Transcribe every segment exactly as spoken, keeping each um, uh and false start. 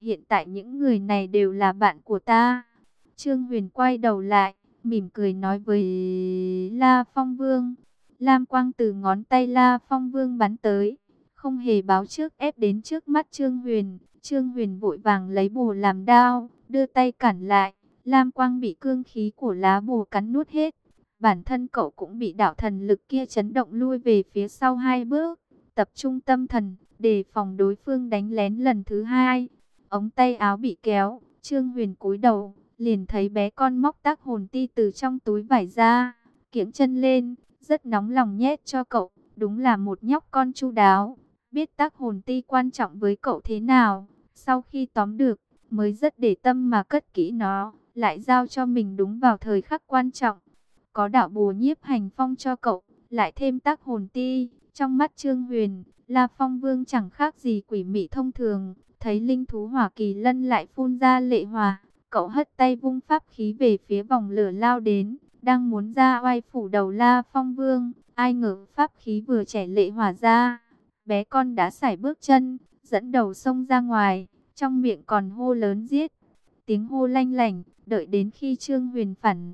hiện tại những người này đều là bạn của ta. Trương Huyền quay đầu lại, mỉm cười nói với La Phong Vương. Lam quang từ ngón tay La Phong Vương bắn tới, không hề báo trước ép đến trước mắt Trương Huyền. Trương Huyền vội vàng lấy bùa làm đao, đưa tay cản lại. Lam quang bị cương khí của lá bùa cắn nuốt hết. Bản thân cậu cũng bị đạo thần lực kia chấn động lui về phía sau hai bước, tập trung tâm thần, đề phòng đối phương đánh lén lần thứ hai. Ống tay áo bị kéo, Trương Huyền cúi đầu, liền thấy bé con móc tác hồn ti từ trong túi vải ra, kiễng chân lên, rất nóng lòng nhét cho cậu. Đúng là một nhóc con chu đáo, biết tác hồn ti quan trọng với cậu thế nào. Sau khi tóm được, mới rất để tâm mà cất kỹ nó, lại giao cho mình đúng vào thời khắc quan trọng. Có đạo bùa nhiếp hành phong cho cậu, lại thêm tác hồn ti, trong mắt Trương Huyền, La Phong Vương chẳng khác gì quỷ mị thông thường. Thấy linh thú hỏa kỳ lân lại phun ra lệ hỏa, cậu hất tay vung pháp khí về phía vòng lửa lao đến, đang muốn ra oai phủ đầu La Phong Vương. Ai ngờ pháp khí vừa chảy lệ hỏa ra, bé con đã sải bước chân, dẫn đầu xông ra ngoài, trong miệng còn hô lớn giết. Tiếng hô lanh lảnh, đợi đến khi Trương Huyền phản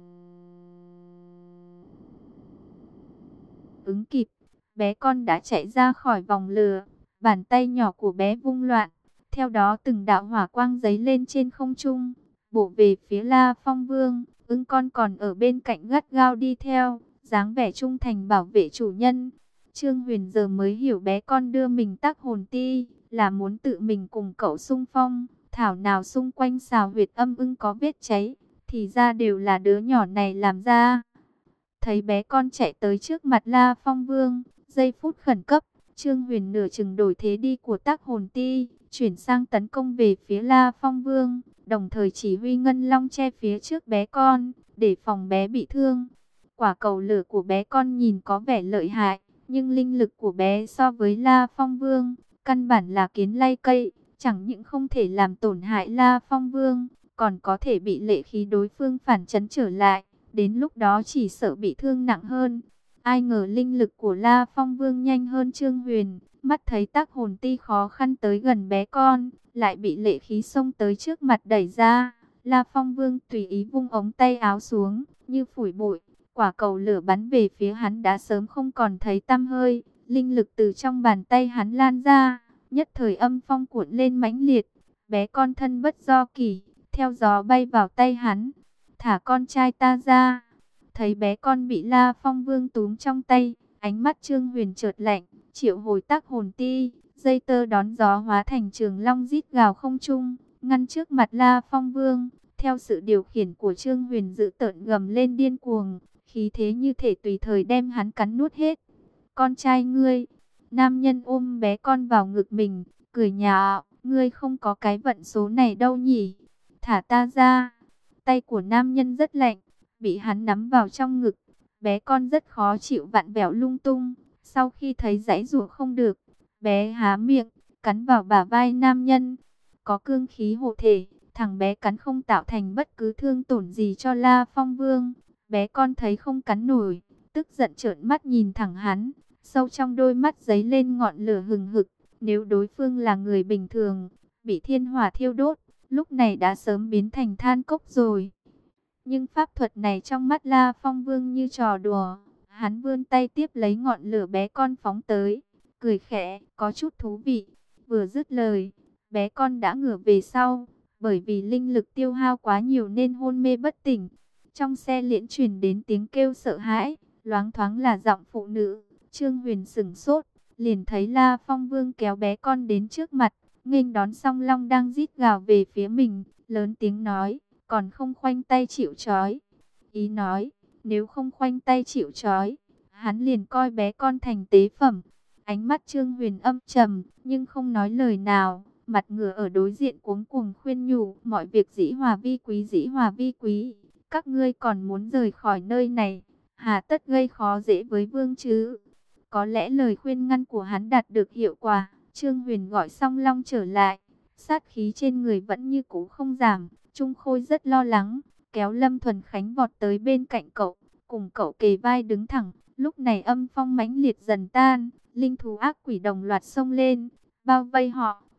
ứng kịp, bé con đã chạy ra khỏi vòng lửa. Bàn tay nhỏ của bé vung loạn, theo đó từng đạo hỏa quang giấy lên trên không trung, bổ về phía La Phong Vương. Ưng con còn ở bên cạnh gắt gao đi theo, dáng vẻ trung thành bảo vệ chủ nhân. Trương Huyền giờ mới hiểu bé con đưa mình tác hồn ti là muốn tự mình cùng cậu xung phong. Thảo nào xung quanh xào huyệt âm ưng có vết cháy, thì ra đều là đứa nhỏ này làm ra. Thấy bé con chạy tới trước mặt La Phong Vương, giây phút khẩn cấp, Trương Huyền nửa chừng đổi thế đi của tác hồn ti, chuyển sang tấn công về phía La Phong Vương, đồng thời chỉ huy ngân long che phía trước bé con, để phòng bé bị thương. Quả cầu lửa của bé con nhìn có vẻ lợi hại, nhưng linh lực của bé so với La Phong Vương, căn bản là kiến lay cây, chẳng những không thể làm tổn hại La Phong Vương, còn có thể bị lệ khí đối phương phản chấn trở lại. Đến lúc đó chỉ sợ bị thương nặng hơn. Ai ngờ linh lực của La Phong Vương nhanh hơn Trương Huyền, mắt thấy tác hồn ti khó khăn tới gần bé con, lại bị lệ khí xông tới trước mặt đẩy ra. La Phong Vương tùy ý vung ống tay áo xuống, như phủi bụi, quả cầu lửa bắn về phía hắn đã sớm không còn thấy tăm hơi. Linh lực từ trong bàn tay hắn lan ra, nhất thời âm phong cuộn lên mãnh liệt. Bé con thân bất do kỷ, theo gió bay vào tay hắn. Thả con trai ta ra. Thấy bé con bị La Phong Vương túm trong tay, ánh mắt Trương Huyền chợt lạnh, triệu hồi tác hồn ti, dây tơ đón gió hóa thành trường long rít gào không trung, ngăn trước mặt La Phong Vương. Theo sự điều khiển của Trương Huyền, dự tợn gầm lên điên cuồng, khí thế như thể tùy thời đem hắn cắn nuốt hết. Con trai ngươi. Nam nhân ôm bé con vào ngực mình, cười nhạo, ngươi không có cái vận số này đâu nhỉ. Thả ta ra. Tay của nam nhân rất lạnh, bị hắn nắm vào trong ngực. Bé con rất khó chịu, vặn vẹo lung tung. Sau khi thấy giãy giụa không được, bé há miệng, cắn vào bả vai nam nhân. Có cương khí hộ thể, thằng bé cắn không tạo thành bất cứ thương tổn gì cho La Phong Vương. Bé con thấy không cắn nổi, tức giận trợn mắt nhìn thẳng hắn. Sâu trong đôi mắt giấy lên ngọn lửa hừng hực. Nếu đối phương là người bình thường, bị thiên hỏa thiêu đốt, lúc này đã sớm biến thành than cốc rồi. Nhưng pháp thuật này trong mắt La Phong Vương như trò đùa. Hắn vươn tay tiếp lấy ngọn lửa, bé con phóng tới, cười khẽ, có chút thú vị. Vừa dứt lời, bé con đã ngửa về sau, bởi vì linh lực tiêu hao quá nhiều nên hôn mê bất tỉnh. Trong xe liễn truyền đến tiếng kêu sợ hãi, loáng thoáng là giọng phụ nữ. Trương Huyền sững sốt, liền thấy La Phong Vương kéo bé con đến trước mặt, nghênh đón Song Long đang rít gào về phía mình, lớn tiếng nói, còn không khoanh tay chịu trói. Ý nói, nếu không khoanh tay chịu trói, hắn liền coi bé con thành tế phẩm. Ánh mắt Trương Huyền âm trầm, nhưng không nói lời nào, mặt ngửa ở đối diện cuống cuồng khuyên nhủ, mọi việc dĩ hòa vi quý, dĩ hòa vi quý. Các ngươi còn muốn rời khỏi nơi này, hà tất gây khó dễ với vương chứ. Có lẽ lời khuyên ngăn của hắn đạt được hiệu quả. Trương Huyền gọi Song Long trở lại, sát khí trên người vẫn như cũ không giảm. Trung Khôi rất lo lắng, kéo Lâm Thuần Khánh vọt tới bên cạnh cậu, cùng cậu kề vai đứng thẳng. Lúc này âm phong mãnh liệt dần tan, linh thú ác quỷ đồng loạt xông lên, bao vây họ.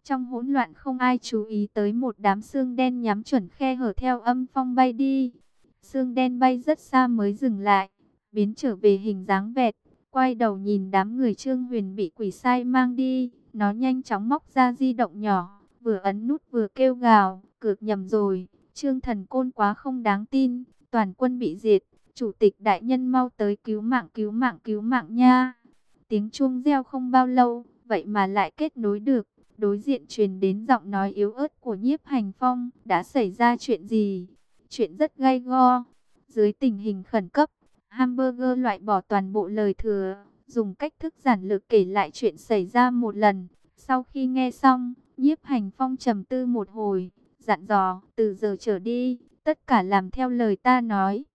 Trong hỗn loạn không ai chú ý tới một đám xương đen nhắm chuẩn khe hở theo âm phong bay đi. Xương đen bay rất xa mới dừng lại, biến trở về hình dáng vẹt, quay đầu nhìn đám người Trương Huyền bị quỷ sai mang đi. Nó nhanh chóng móc ra di động nhỏ, vừa ấn nút vừa kêu gào, cược nhầm rồi, Trương Thần Côn quá không đáng tin, toàn quân bị diệt, chủ tịch đại nhân mau tới cứu mạng cứu mạng cứu mạng nha. Tiếng chuông reo không bao lâu, vậy mà lại kết nối được. Đối diện truyền đến giọng nói yếu ớt của Nhiếp Hành Phong, đã xảy ra chuyện gì? Chuyện rất gay go. Dưới tình hình khẩn cấp, Hamburger loại bỏ toàn bộ lời thừa, dùng cách thức giản lược kể lại chuyện xảy ra một lần. Sau khi nghe xong, Nhiếp Hành Phong trầm tư một hồi, dặn dò, từ giờ trở đi, tất cả làm theo lời ta nói.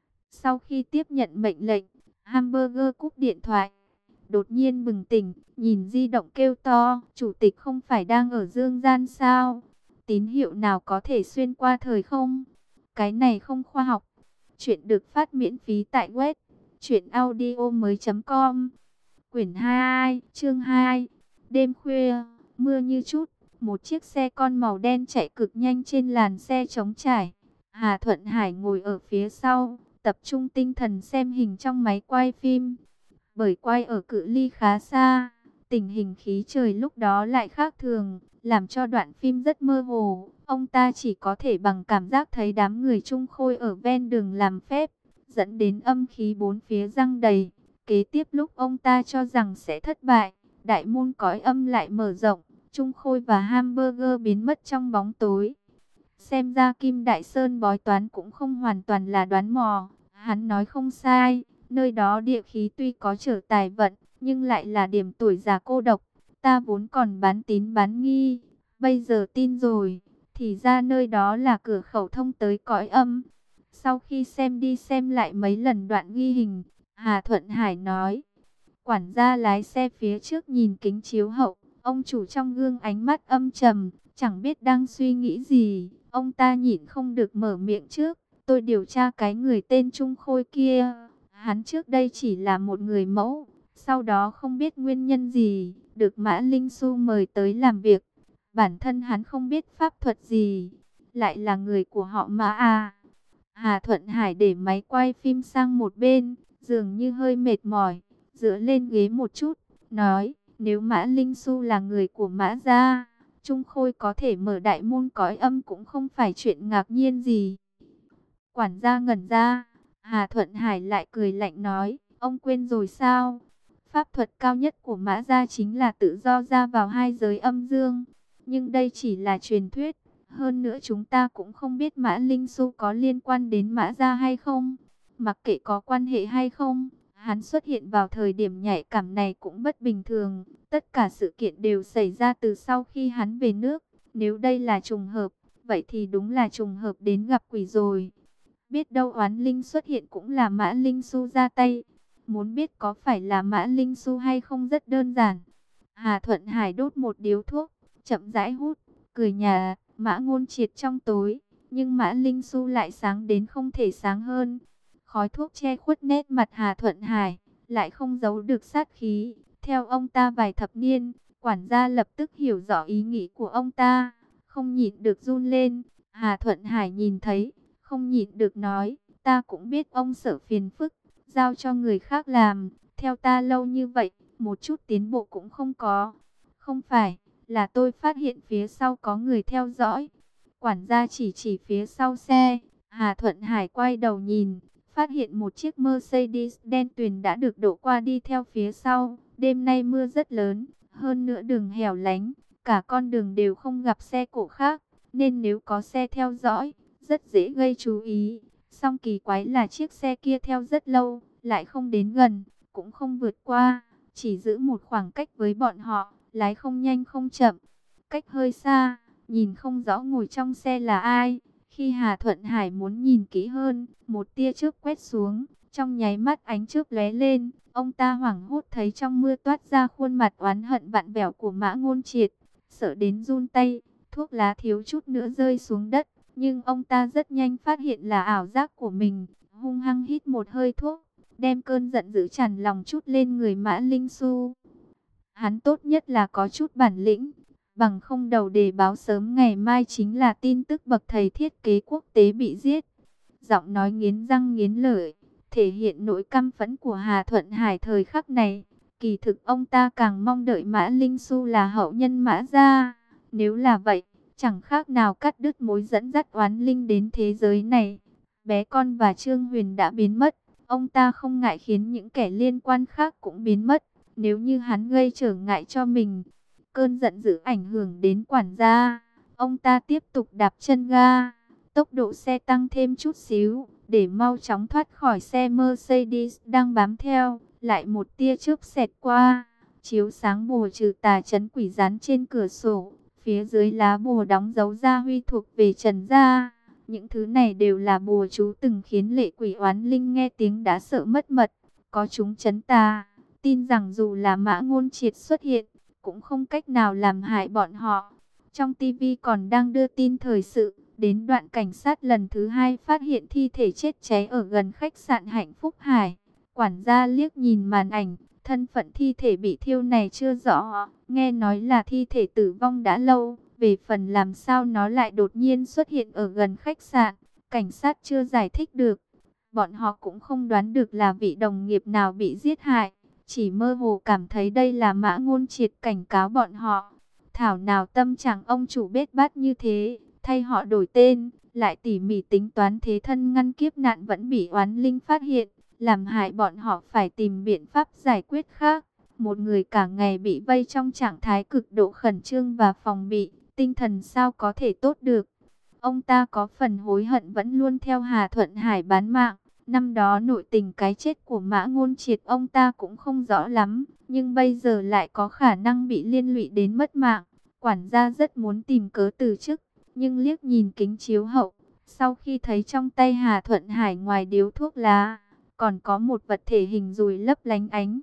Sau khi tiếp nhận mệnh lệnh, Hamburger cúp điện thoại. Đột nhiên bừng tỉnh, nhìn di động kêu to, chủ tịch không phải đang ở dương gian sao? Tín hiệu nào có thể xuyên qua thời không? Cái này không khoa học. Chuyện được phát miễn phí tại web truyện audio mới chấm com. Quyển hai, chương hai. Đêm khuya, mưa như chút, một chiếc xe con màu đen chạy cực nhanh trên làn xe trống trải. Hà Thuận Hải ngồi ở phía sau, tập trung tinh thần xem hình trong máy quay phim. Bởi quay ở cự ly khá xa, tình hình khí trời lúc đó lại khác thường, làm cho đoạn phim rất mơ hồ. Ông ta chỉ có thể bằng cảm giác thấy đám người Trung Khôi ở ven đường làm phép, dẫn đến âm khí bốn phía giăng đầy. Kế tiếp lúc ông ta cho rằng sẽ thất bại, đại môn cõi âm lại mở rộng, Trung Khôi và Hamburger biến mất trong bóng tối. Xem ra Kim Đại Sơn bói toán cũng không hoàn toàn là đoán mò, hắn nói không sai. Nơi đó địa khí tuy có trở tài vận, nhưng lại là điểm tuổi già cô độc. Ta vốn còn bán tín bán nghi, bây giờ tin rồi, thì ra nơi đó là cửa khẩu thông tới cõi âm. Sau khi xem đi xem lại mấy lần đoạn ghi hình, Hà Thuận Hải nói, quản gia lái xe phía trước nhìn kính chiếu hậu, ông chủ trong gương ánh mắt âm trầm, chẳng biết đang suy nghĩ gì. Ông ta nhịn không được mở miệng trước, tôi điều tra cái người tên Trung Khôi kia. Hắn trước đây chỉ là một người mẫu, sau đó không biết nguyên nhân gì, được Mã Linh Xu mời tới làm việc. Bản thân hắn không biết pháp thuật gì, lại là người của họ Mã à. Hà Thuận Hải để máy quay phim sang một bên, dường như hơi mệt mỏi, dựa lên ghế một chút, nói, nếu Mã Linh Xu là người của Mã gia, Trung Khôi có thể mở đại môn cõi âm cũng không phải chuyện ngạc nhiên gì. Quản gia ngẩn ra. Hà Thuận Hải lại cười lạnh nói, ông quên rồi sao? Pháp thuật cao nhất của Mã gia chính là tự do ra vào hai giới âm dương. Nhưng đây chỉ là truyền thuyết. Hơn nữa chúng ta cũng không biết Mã Linh Xu có liên quan đến Mã gia hay không. Mặc kệ có quan hệ hay không, hắn xuất hiện vào thời điểm nhạy cảm này cũng bất bình thường. Tất cả sự kiện đều xảy ra từ sau khi hắn về nước. Nếu đây là trùng hợp, vậy thì đúng là trùng hợp đến gặp quỷ rồi. Biết đâu oán linh xuất hiện cũng là Mã Linh Xu ra tay. Muốn biết có phải là Mã Linh Xu hay không rất đơn giản. Hà Thuận Hải đốt một điếu thuốc, chậm rãi hút, cười nhà, Mã Ngôn Triệt trong tối, nhưng Mã Linh Xu lại sáng đến không thể sáng hơn. Khói thuốc che khuất nét mặt Hà Thuận Hải, lại không giấu được sát khí. Theo ông ta vài thập niên, quản gia lập tức hiểu rõ ý nghĩ của ông ta, không nhịn được run lên. Hà Thuận Hải nhìn thấy, không nhịn được nói, ta cũng biết ông sợ phiền phức, giao cho người khác làm, theo ta lâu như vậy, một chút tiến bộ cũng không có. Không phải, là tôi phát hiện phía sau có người theo dõi. Quản gia chỉ chỉ phía sau xe, Hà Thuận Hải quay đầu nhìn, phát hiện một chiếc Mercedes đen tuyền đã được đổ qua đi theo phía sau. Đêm nay mưa rất lớn, hơn nữa đường hẻo lánh, cả con đường đều không gặp xe cộ khác, nên nếu có xe theo dõi, rất dễ gây chú ý. Song kỳ quái là chiếc xe kia theo rất lâu, lại không đến gần, cũng không vượt qua, chỉ giữ một khoảng cách với bọn họ, lái không nhanh không chậm, cách hơi xa, nhìn không rõ ngồi trong xe là ai. Khi Hà Thuận Hải muốn nhìn kỹ hơn, một tia chớp quét xuống, trong nháy mắt ánh chớp lóe lên, ông ta hoảng hốt thấy trong mưa toát ra khuôn mặt oán hận vặn vẹo của Mã Ngôn Triệt, sợ đến run tay, thuốc lá thiếu chút nữa rơi xuống đất. Nhưng ông ta rất nhanh phát hiện là ảo giác của mình, hung hăng hít một hơi thuốc, đem cơn giận dữ tràn lòng chút lên người Mã Linh Xu. Hắn tốt nhất là có chút bản lĩnh, bằng không đầu đề báo sớm ngày mai chính là tin tức bậc thầy thiết kế quốc tế bị giết. Giọng nói nghiến răng nghiến lợi, thể hiện nỗi căm phẫn của Hà Thuận Hải thời khắc này. Kỳ thực ông ta càng mong đợi Mã Linh Xu là hậu nhân Mã gia. Nếu là vậy, chẳng khác nào cắt đứt mối dẫn dắt oán linh đến thế giới này. Bé con và Trương Huyền đã biến mất, ông ta không ngại khiến những kẻ liên quan khác cũng biến mất. Nếu như hắn gây trở ngại cho mình, cơn giận dữ ảnh hưởng đến quản gia, ông ta tiếp tục đạp chân ga, tốc độ xe tăng thêm chút xíu, để mau chóng thoát khỏi xe Mercedes đang bám theo. Lại một tia chớp xẹt qua, chiếu sáng bùa trừ tà trấn quỷ dán trên cửa sổ. Phía dưới lá bùa đóng dấu gia huy thuộc về Trần gia. Những thứ này đều là bùa chú từng khiến lệ quỷ oán linh nghe tiếng đã sợ mất mật. Có chúng trấn tà, tin rằng dù là Mã Ngôn Triệt xuất hiện, cũng không cách nào làm hại bọn họ. Trong tivi còn đang đưa tin thời sự, đến đoạn cảnh sát lần thứ hai phát hiện thi thể chết cháy ở gần khách sạn Hạnh Phúc Hải. Quản gia liếc nhìn màn ảnh, thân phận thi thể bị thiêu này chưa rõ, nghe nói là thi thể tử vong đã lâu. Về phần làm sao nó lại đột nhiên xuất hiện ở gần khách sạn, cảnh sát chưa giải thích được. Bọn họ cũng không đoán được là vị đồng nghiệp nào bị giết hại, chỉ mơ hồ cảm thấy đây là Mã Ngôn Triệt cảnh cáo bọn họ. Thảo nào tâm trạng ông chủ bết bát như thế, thay họ đổi tên, lại tỉ mỉ tính toán thế thân ngăn kiếp nạn vẫn bị oán linh phát hiện, làm hại bọn họ phải tìm biện pháp giải quyết khác. Một người cả ngày bị vây trong trạng thái cực độ khẩn trương và phòng bị, tinh thần sao có thể tốt được. Ông ta có phần hối hận vẫn luôn theo Hà Thuận Hải bán mạng. Năm đó nội tình cái chết của Mã Ngôn Triệt ông ta cũng không rõ lắm, nhưng bây giờ lại có khả năng bị liên lụy đến mất mạng. Quản gia rất muốn tìm cớ từ chức, nhưng liếc nhìn kính chiếu hậu, sau khi thấy trong tay Hà Thuận Hải ngoài điếu thuốc lá, còn có một vật thể hình dùi lấp lánh ánh.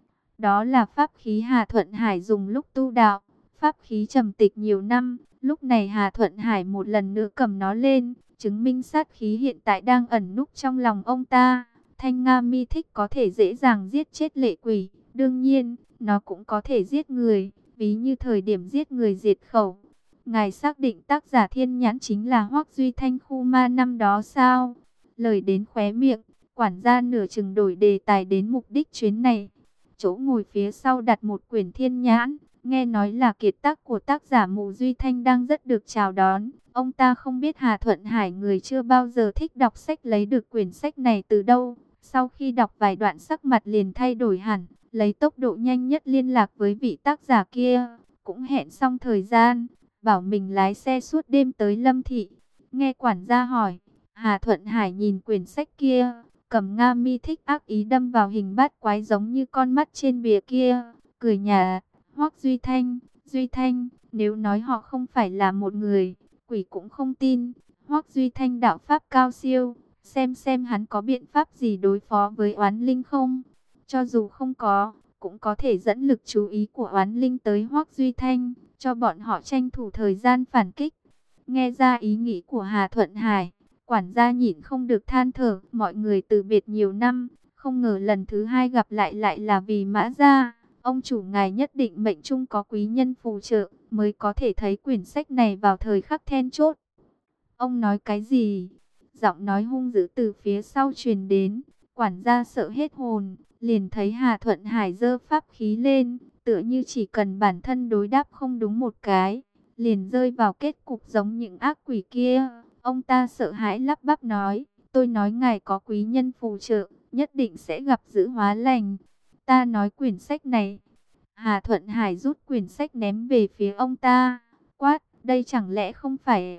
Đó là pháp khí Hà Thuận Hải dùng lúc tu đạo, pháp khí trầm tịch nhiều năm. Lúc này Hà Thuận Hải một lần nữa cầm nó lên, chứng minh sát khí hiện tại đang ẩn núp trong lòng ông ta. Thanh Nga mi thích có thể dễ dàng giết chết lệ quỷ, đương nhiên, nó cũng có thể giết người, ví như thời điểm giết người diệt khẩu. Ngài xác định tác giả thiên nhãn chính là Hoắc Duy Thanh khu ma năm đó sao? Lời đến khóe miệng, quản gia nửa chừng đổi đề tài đến mục đích chuyến này. Chỗ ngồi phía sau đặt một quyển thiên nhãn, nghe nói là kiệt tác của tác giả Mù Duy Thanh đang rất được chào đón. Ông ta không biết Hà Thuận Hải người chưa bao giờ thích đọc sách lấy được quyển sách này từ đâu. Sau khi đọc vài đoạn sắc mặt liền thay đổi hẳn, lấy tốc độ nhanh nhất liên lạc với vị tác giả kia. Cũng hẹn xong thời gian, bảo mình lái xe suốt đêm tới Lâm Thị. Nghe quản gia hỏi, Hà Thuận Hải nhìn quyển sách kia, cầm Nga mi thích ác ý đâm vào hình bát quái giống như con mắt trên bìa kia, cười nhạt. Hoắc Duy Thanh, Duy Thanh, nếu nói họ không phải là một người, quỷ cũng không tin. Hoắc Duy Thanh đạo pháp cao siêu, xem xem hắn có biện pháp gì đối phó với oán linh không. Cho dù không có, cũng có thể dẫn lực chú ý của oán linh tới Hoắc Duy Thanh, cho bọn họ tranh thủ thời gian phản kích. Nghe ra ý nghĩ của Hà Thuận Hải, quản gia nhịn không được than thở, mọi người từ biệt nhiều năm, không ngờ lần thứ hai gặp lại lại là vì Mã gia. Ông chủ ngài nhất định mệnh trung có quý nhân phù trợ, mới có thể thấy quyển sách này vào thời khắc then chốt. Ông nói cái gì? Giọng nói hung dữ từ phía sau truyền đến, quản gia sợ hết hồn, liền thấy Hà Thuận Hải giơ pháp khí lên, tựa như chỉ cần bản thân đối đáp không đúng một cái, liền rơi vào kết cục giống những ác quỷ kia. Ông ta sợ hãi lắp bắp nói, tôi nói ngài có quý nhân phù trợ, nhất định sẽ gặp dữ hóa lành. Ta nói quyển sách này. Hà Thuận Hải rút quyển sách ném về phía ông ta, quát, đây chẳng lẽ không phải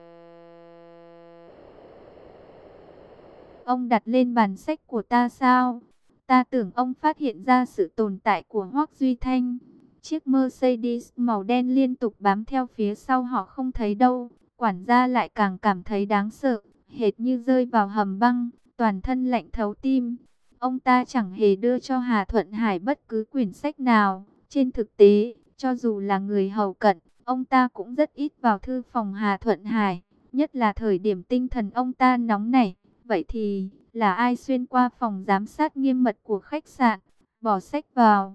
ông đặt lên bàn sách của ta sao? Ta tưởng ông phát hiện ra sự tồn tại của Hoắc Duy Thanh. Chiếc Mercedes màu đen liên tục bám theo phía sau họ không thấy đâu. Quản gia lại càng cảm thấy đáng sợ, hệt như rơi vào hầm băng, toàn thân lạnh thấu tim. Ông ta chẳng hề đưa cho Hà Thuận Hải bất cứ quyển sách nào. Trên thực tế, cho dù là người hầu cận, ông ta cũng rất ít vào thư phòng Hà Thuận Hải. Nhất là thời điểm tinh thần ông ta nóng nảy. Vậy thì, là ai xuyên qua phòng giám sát nghiêm mật của khách sạn, bỏ sách vào?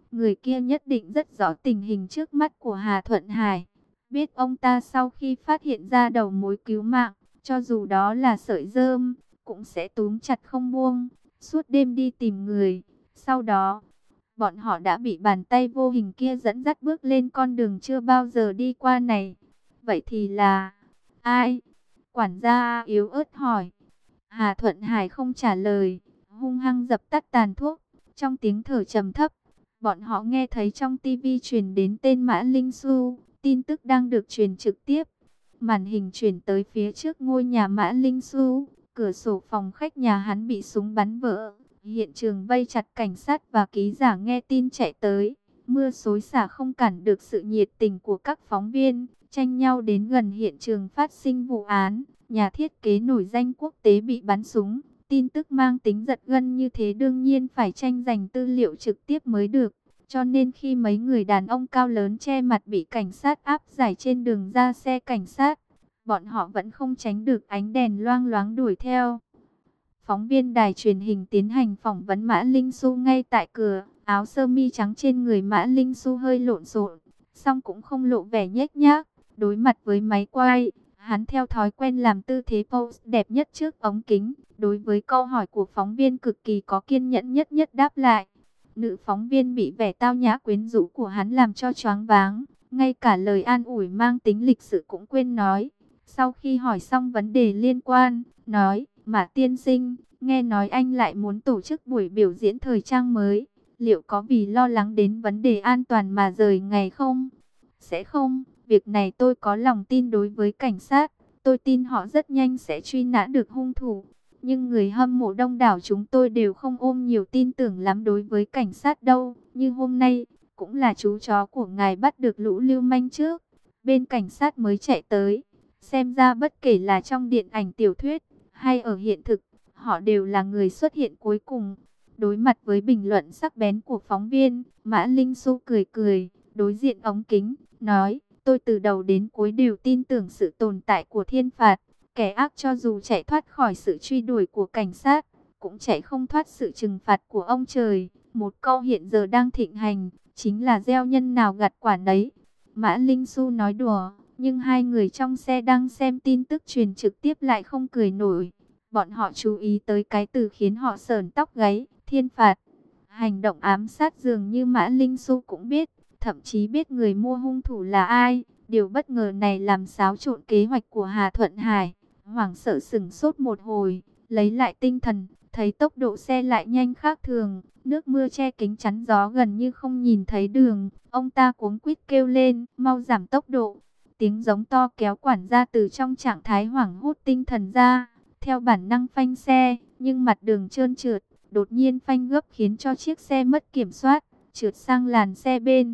Người kia nhất định rất rõ tình hình trước mắt của Hà Thuận Hải. Biết ông ta sau khi phát hiện ra đầu mối cứu mạng, cho dù đó là sợi rơm, cũng sẽ túm chặt không buông, suốt đêm đi tìm người. Sau đó, bọn họ đã bị bàn tay vô hình kia dẫn dắt bước lên con đường chưa bao giờ đi qua này. Vậy thì là ai? Quản gia yếu ớt hỏi. Hà Thuận Hải không trả lời, hung hăng dập tắt tàn thuốc. Trong tiếng thở trầm thấp, bọn họ nghe thấy trong tivi truyền đến tên Mã Linh Xu. Tin tức đang được truyền trực tiếp. Màn hình chuyển tới phía trước ngôi nhà Mã Linh Xu. Cửa sổ phòng khách nhà hắn bị súng bắn vỡ. Hiện trường vây chặt cảnh sát và ký giả nghe tin chạy tới. Mưa xối xả không cản được sự nhiệt tình của các phóng viên, tranh nhau đến gần hiện trường phát sinh vụ án. Nhà thiết kế nổi danh quốc tế bị bắn súng. Tin tức mang tính giật gân như thế đương nhiên phải tranh giành tư liệu trực tiếp mới được. Cho nên khi mấy người đàn ông cao lớn che mặt bị cảnh sát áp giải trên đường ra xe cảnh sát, bọn họ vẫn không tránh được ánh đèn loang loáng đuổi theo. Phóng viên đài truyền hình tiến hành phỏng vấn Mã Linh Xu ngay tại cửa. Áo sơ mi trắng trên người Mã Linh Xu hơi lộn xộn, song cũng không lộ vẻ nhếch nhác. Đối mặt với máy quay, hắn theo thói quen làm tư thế pose đẹp nhất trước ống kính. Đối với câu hỏi của phóng viên cực kỳ có kiên nhẫn nhất nhất đáp lại. Nữ phóng viên bị vẻ tao nhã quyến rũ của hắn làm cho choáng váng, ngay cả lời an ủi mang tính lịch sự cũng quên nói. Sau khi hỏi xong vấn đề liên quan, nói: Mã tiên sinh, nghe nói anh lại muốn tổ chức buổi biểu diễn thời trang mới, liệu có vì lo lắng đến vấn đề an toàn mà rời ngày không? Sẽ không, việc này tôi có lòng tin đối với cảnh sát, tôi tin họ rất nhanh sẽ truy nã được hung thủ. Nhưng người hâm mộ đông đảo chúng tôi đều không ôm nhiều tin tưởng lắm đối với cảnh sát đâu. Như hôm nay, cũng là chú chó của ngài bắt được lũ lưu manh trước, bên cảnh sát mới chạy tới. Xem ra bất kể là trong điện ảnh tiểu thuyết hay ở hiện thực, họ đều là người xuất hiện cuối cùng. Đối mặt với bình luận sắc bén của phóng viên, Mã Linh Xu cười cười, đối diện ống kính, nói: tôi từ đầu đến cuối đều tin tưởng sự tồn tại của thiên phạt. Kẻ ác cho dù chạy thoát khỏi sự truy đuổi của cảnh sát, cũng chạy không thoát sự trừng phạt của ông trời. Một câu hiện giờ đang thịnh hành, chính là gieo nhân nào gặt quả nấy. Mã Linh Xu nói đùa, nhưng hai người trong xe đang xem tin tức truyền trực tiếp lại không cười nổi. Bọn họ chú ý tới cái từ khiến họ sởn tóc gáy, thiên phạt. Hành động ám sát dường như Mã Linh Xu cũng biết, thậm chí biết người mua hung thủ là ai. Điều bất ngờ này làm xáo trộn kế hoạch của Hà Thuận Hải. Hoảng sợ sửng sốt một hồi, lấy lại tinh thần, thấy tốc độ xe lại nhanh khác thường, nước mưa che kính chắn gió gần như không nhìn thấy đường. Ông ta cuống quýt kêu lên, mau giảm tốc độ. Tiếng giống to kéo quản gia từ trong trạng thái hoảng hốt tinh thần ra, theo bản năng phanh xe, nhưng mặt đường trơn trượt, đột nhiên phanh gấp khiến cho chiếc xe mất kiểm soát, trượt sang làn xe bên.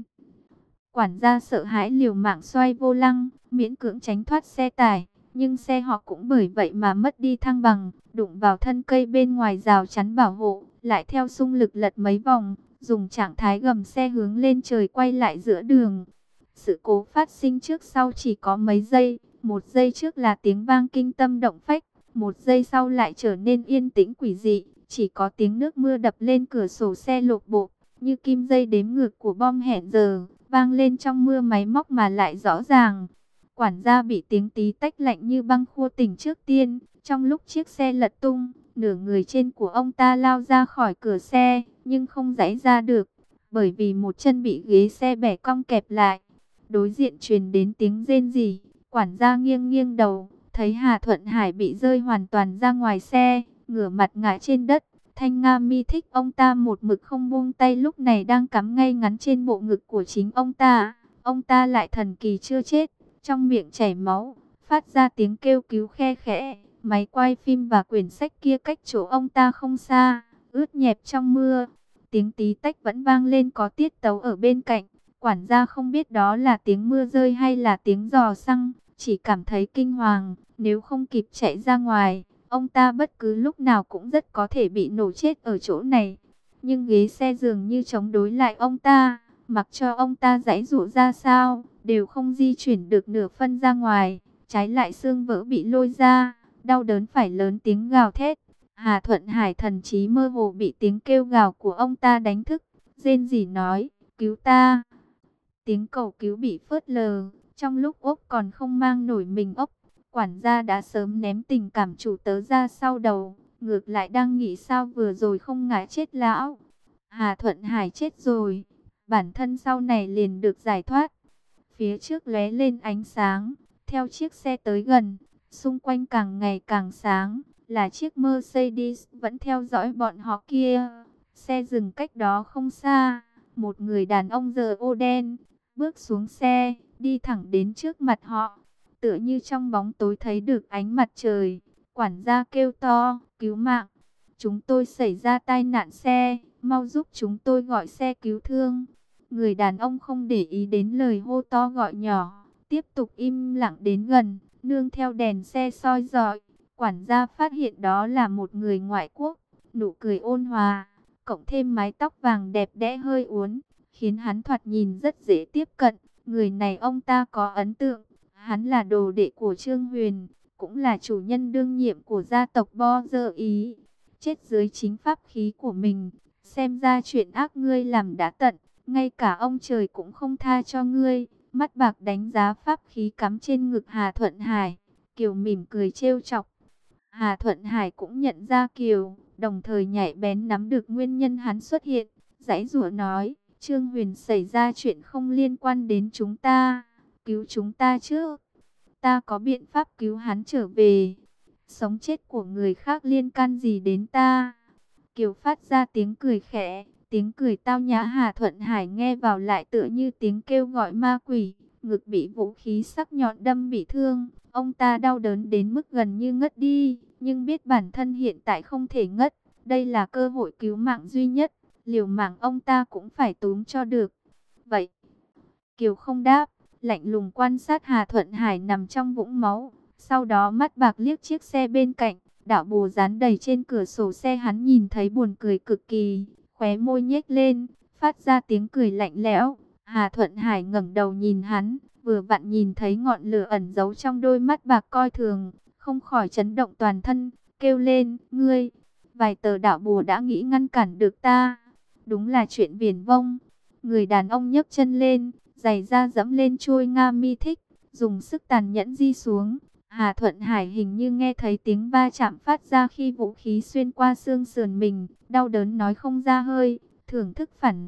Quản gia sợ hãi liều mạng xoay vô lăng, miễn cưỡng tránh thoát xe tải. Nhưng xe họ cũng bởi vậy mà mất đi thăng bằng, đụng vào thân cây bên ngoài rào chắn bảo hộ, lại theo xung lực lật mấy vòng, dùng trạng thái gầm xe hướng lên trời quay lại giữa đường. Sự cố phát sinh trước sau chỉ có mấy giây, một giây trước là tiếng vang kinh tâm động phách, một giây sau lại trở nên yên tĩnh quỷ dị, chỉ có tiếng nước mưa đập lên cửa sổ xe lộp bộp, như kim dây đếm ngược của bom hẹn giờ, vang lên trong mưa máy móc mà lại rõ ràng. Quản gia bị tiếng tí tách lạnh như băng khua tỉnh trước tiên. Trong lúc chiếc xe lật tung, nửa người trên của ông ta lao ra khỏi cửa xe, nhưng không giãy ra được, bởi vì một chân bị ghế xe bẻ cong kẹp lại. Đối diện truyền đến tiếng rên rỉ, quản gia nghiêng nghiêng đầu, thấy Hà Thuận Hải bị rơi hoàn toàn ra ngoài xe, ngửa mặt ngã trên đất. Thanh Nga Mi thích ông ta một mực không buông tay lúc này đang cắm ngay ngắn trên bộ ngực của chính ông ta. Ông ta lại thần kỳ chưa chết, trong miệng chảy máu, phát ra tiếng kêu cứu khe khẽ. Máy quay phim và quyển sách kia cách chỗ ông ta không xa, ướt nhẹp trong mưa. Tiếng tí tách vẫn vang lên có tiết tấu ở bên cạnh. Quản gia không biết đó là tiếng mưa rơi hay là tiếng giò xăng, chỉ cảm thấy kinh hoàng. Nếu không kịp chạy ra ngoài, ông ta bất cứ lúc nào cũng rất có thể bị nổ chết ở chỗ này. Nhưng ghế xe dường như chống đối lại ông ta, mặc cho ông ta giãy giụa ra sao, đều không di chuyển được nửa phân ra ngoài. Trái lại xương vỡ bị lôi ra, đau đớn phải lớn tiếng gào thét. Hà Thuận Hải thần trí mơ hồ bị tiếng kêu gào của ông ta đánh thức, rên rỉ nói: cứu ta. Tiếng cầu cứu bị phớt lờ, trong lúc ốc còn không mang nổi mình ốc, quản gia đã sớm ném tình cảm chủ tớ ra sau đầu, ngược lại đang nghĩ sao vừa rồi không ngã chết lão. Hà Thuận Hải chết rồi, bản thân sau này liền được giải thoát. Phía trước lóe lên ánh sáng, theo chiếc xe tới gần, xung quanh càng ngày càng sáng, là chiếc Mercedes vẫn theo dõi bọn họ kia. Xe dừng cách đó không xa, một người đàn ông giờ ô đen bước xuống xe, đi thẳng đến trước mặt họ, tựa như trong bóng tối thấy được ánh mặt trời. Quản gia kêu to, cứu mạng, chúng tôi xảy ra tai nạn xe, mau giúp chúng tôi gọi xe cứu thương. Người đàn ông không để ý đến lời hô to gọi nhỏ, tiếp tục im lặng đến gần, nương theo đèn xe soi rọi. Quản gia phát hiện đó là một người ngoại quốc, nụ cười ôn hòa, cộng thêm mái tóc vàng đẹp đẽ hơi uốn, khiến hắn thoạt nhìn rất dễ tiếp cận. Người này ông ta có ấn tượng, hắn là đồ đệ của Trương Huyền, cũng là chủ nhân đương nhiệm của gia tộc Bo Dơ Ý, chết dưới chính pháp khí của mình. Xem ra chuyện ác ngươi làm đã tận, ngay cả ông trời cũng không tha cho ngươi. Mắt bạc đánh giá pháp khí cắm trên ngực Hà Thuận Hải, Kiều mỉm cười trêu chọc. Hà Thuận Hải cũng nhận ra Kiều, đồng thời nhạy bén nắm được nguyên nhân hắn xuất hiện, giãy giụa nói, Trương Huyền xảy ra chuyện không liên quan đến chúng ta, cứu chúng ta chứ. Ta có biện pháp cứu hắn trở về, sống chết của người khác liên can gì đến ta. Kiều phát ra tiếng cười khẽ, tiếng cười tao nhã. Hà Thuận Hải nghe vào lại tựa như tiếng kêu gọi ma quỷ, ngực bị vũ khí sắc nhọn đâm bị thương. Ông ta đau đớn đến mức gần như ngất đi, nhưng biết bản thân hiện tại không thể ngất. Đây là cơ hội cứu mạng duy nhất, liều mạng ông ta cũng phải túm cho được. Vậy, Kiều không đáp, lạnh lùng quan sát Hà Thuận Hải nằm trong vũng máu. Sau đó mắt bạc liếc chiếc xe bên cạnh, đạo bùa dán đầy trên cửa sổ xe. Hắn nhìn thấy buồn cười cực kỳ, khóe môi nhếch lên, phát ra tiếng cười lạnh lẽo. Hà Thuận Hải ngẩng đầu nhìn hắn, vừa vặn nhìn thấy ngọn lửa ẩn giấu trong đôi mắt bạc coi thường, không khỏi chấn động toàn thân, kêu lên, ngươi, vài tờ đạo bùa đã nghĩ ngăn cản được ta, đúng là chuyện viển vông. Người đàn ông nhấc chân lên, giày da dẫm lên chuôi nga mi thích, dùng sức tàn nhẫn di xuống. Hà Thuận Hải hình như nghe thấy tiếng va chạm phát ra khi vũ khí xuyên qua xương sườn mình, đau đớn nói không ra hơi, thưởng thức phản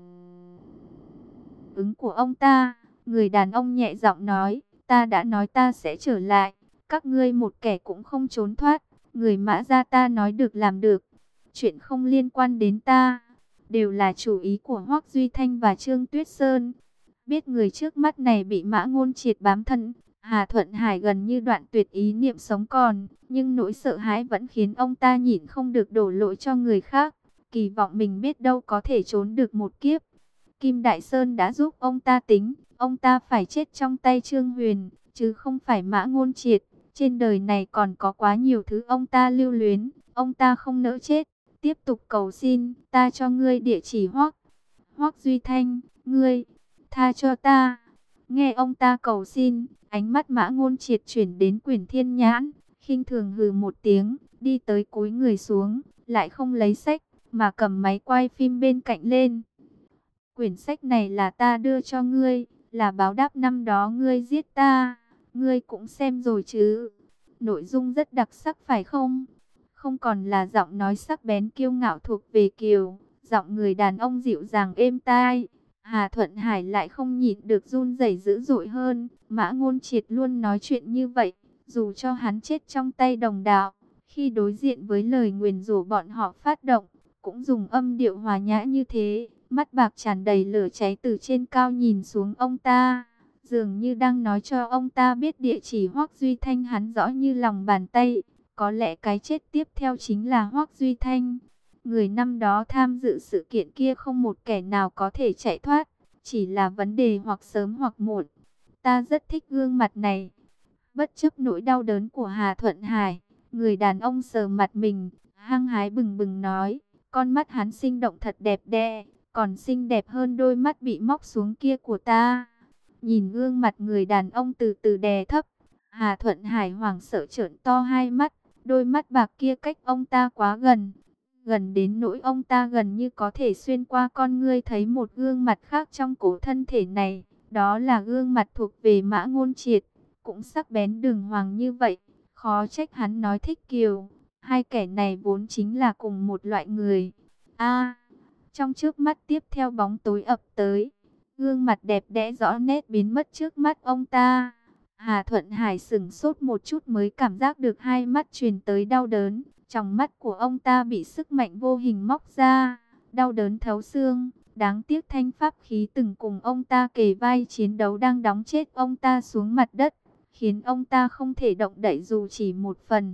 ứng của ông ta. Người đàn ông nhẹ giọng nói, ta đã nói ta sẽ trở lại, các ngươi một kẻ cũng không trốn thoát. Người Mã gia ta nói được làm được, chuyện không liên quan đến ta, đều là chủ ý của Hoắc Duy Thanh và Trương Tuyết Sơn. Biết người trước mắt này bị Mã Ngôn Triệt bám thân, Hà Thuận Hải gần như đoạn tuyệt ý niệm sống còn, nhưng nỗi sợ hãi vẫn khiến ông ta nhịn không được đổ lỗi cho người khác, kỳ vọng mình biết đâu có thể trốn được một kiếp. Kim Đại Sơn đã giúp ông ta tính, ông ta phải chết trong tay Trương Huyền, chứ không phải Mã Ngôn Triệt. Trên đời này còn có quá nhiều thứ ông ta lưu luyến, ông ta không nỡ chết. Tiếp tục cầu xin, ta cho ngươi địa chỉ Hoắc. Hoắc Duy Thanh, ngươi, tha cho ta. Nghe ông ta cầu xin, ánh mắt Mã Ngôn Triệt chuyển đến Quyển Thiên Nhãn, khinh thường hừ một tiếng, đi tới cúi người xuống, lại không lấy sách, mà cầm máy quay phim bên cạnh lên. Quyển sách này là ta đưa cho ngươi, là báo đáp năm đó ngươi giết ta, ngươi cũng xem rồi chứ. Nội dung rất đặc sắc phải không? Không còn là giọng nói sắc bén kiêu ngạo thuộc về Kiều, giọng người đàn ông dịu dàng êm tai. Hà Thuận Hải lại không nhịn được run rẩy dữ dội hơn. Mã Ngôn Triệt luôn nói chuyện như vậy, dù cho hắn chết trong tay đồng đạo, khi đối diện với lời nguyền rủa bọn họ phát động, cũng dùng âm điệu hòa nhã như thế. Mắt bạc tràn đầy lửa cháy từ trên cao nhìn xuống ông ta, dường như đang nói cho ông ta biết địa chỉ Hoắc Duy Thanh hắn rõ như lòng bàn tay. Có lẽ cái chết tiếp theo chính là Hoắc Duy Thanh. Người năm đó tham dự sự kiện kia không một kẻ nào có thể chạy thoát, chỉ là vấn đề hoặc sớm hoặc muộn. Ta rất thích gương mặt này. Bất chấp nỗi đau đớn của Hà Thuận Hải, người đàn ông sờ mặt mình, hăng hái bừng bừng nói, con mắt hắn sinh động thật đẹp đẽ, còn xinh đẹp hơn đôi mắt bị móc xuống kia của ta. Nhìn gương mặt người đàn ông từ từ đè thấp, Hà Thuận Hải hoảng sợ trợn to hai mắt, đôi mắt bạc kia cách ông ta quá gần, gần đến nỗi ông ta gần như có thể xuyên qua con ngươi thấy một gương mặt khác trong cổ thân thể này. Đó là gương mặt thuộc về Mã Ngôn Triệt, cũng sắc bén đường hoàng như vậy, khó trách hắn nói thích Kiều. Hai kẻ này vốn chính là cùng một loại người. A, trong trước mắt tiếp theo bóng tối ập tới, gương mặt đẹp đẽ rõ nét biến mất trước mắt ông ta. Hà Thuận Hải sững sốt một chút mới cảm giác được hai mắt truyền tới đau đớn. Trong mắt của ông ta bị sức mạnh vô hình móc ra, đau đớn thấu xương. Đáng tiếc thanh pháp khí từng cùng ông ta kề vai chiến đấu đang đóng chết ông ta xuống mặt đất, khiến ông ta không thể động đậy dù chỉ một phần.